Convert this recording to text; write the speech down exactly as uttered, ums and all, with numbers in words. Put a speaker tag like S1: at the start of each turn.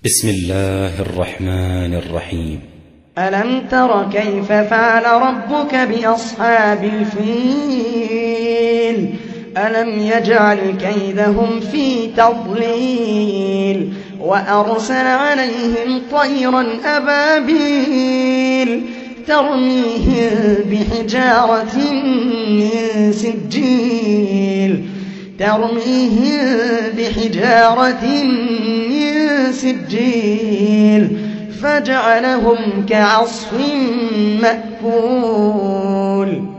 S1: بسم الله الرحمن الرحيم.
S2: ألم تر كيف فعل ربك بأصحاب الفيل ألم يجعل كيدهم في تضليل وأرسل عليهم طيرا أبابيل ترميهم بحجارة من سجيل ترميهم بحجارة من سجيل فجعلهم كعصف مأكول.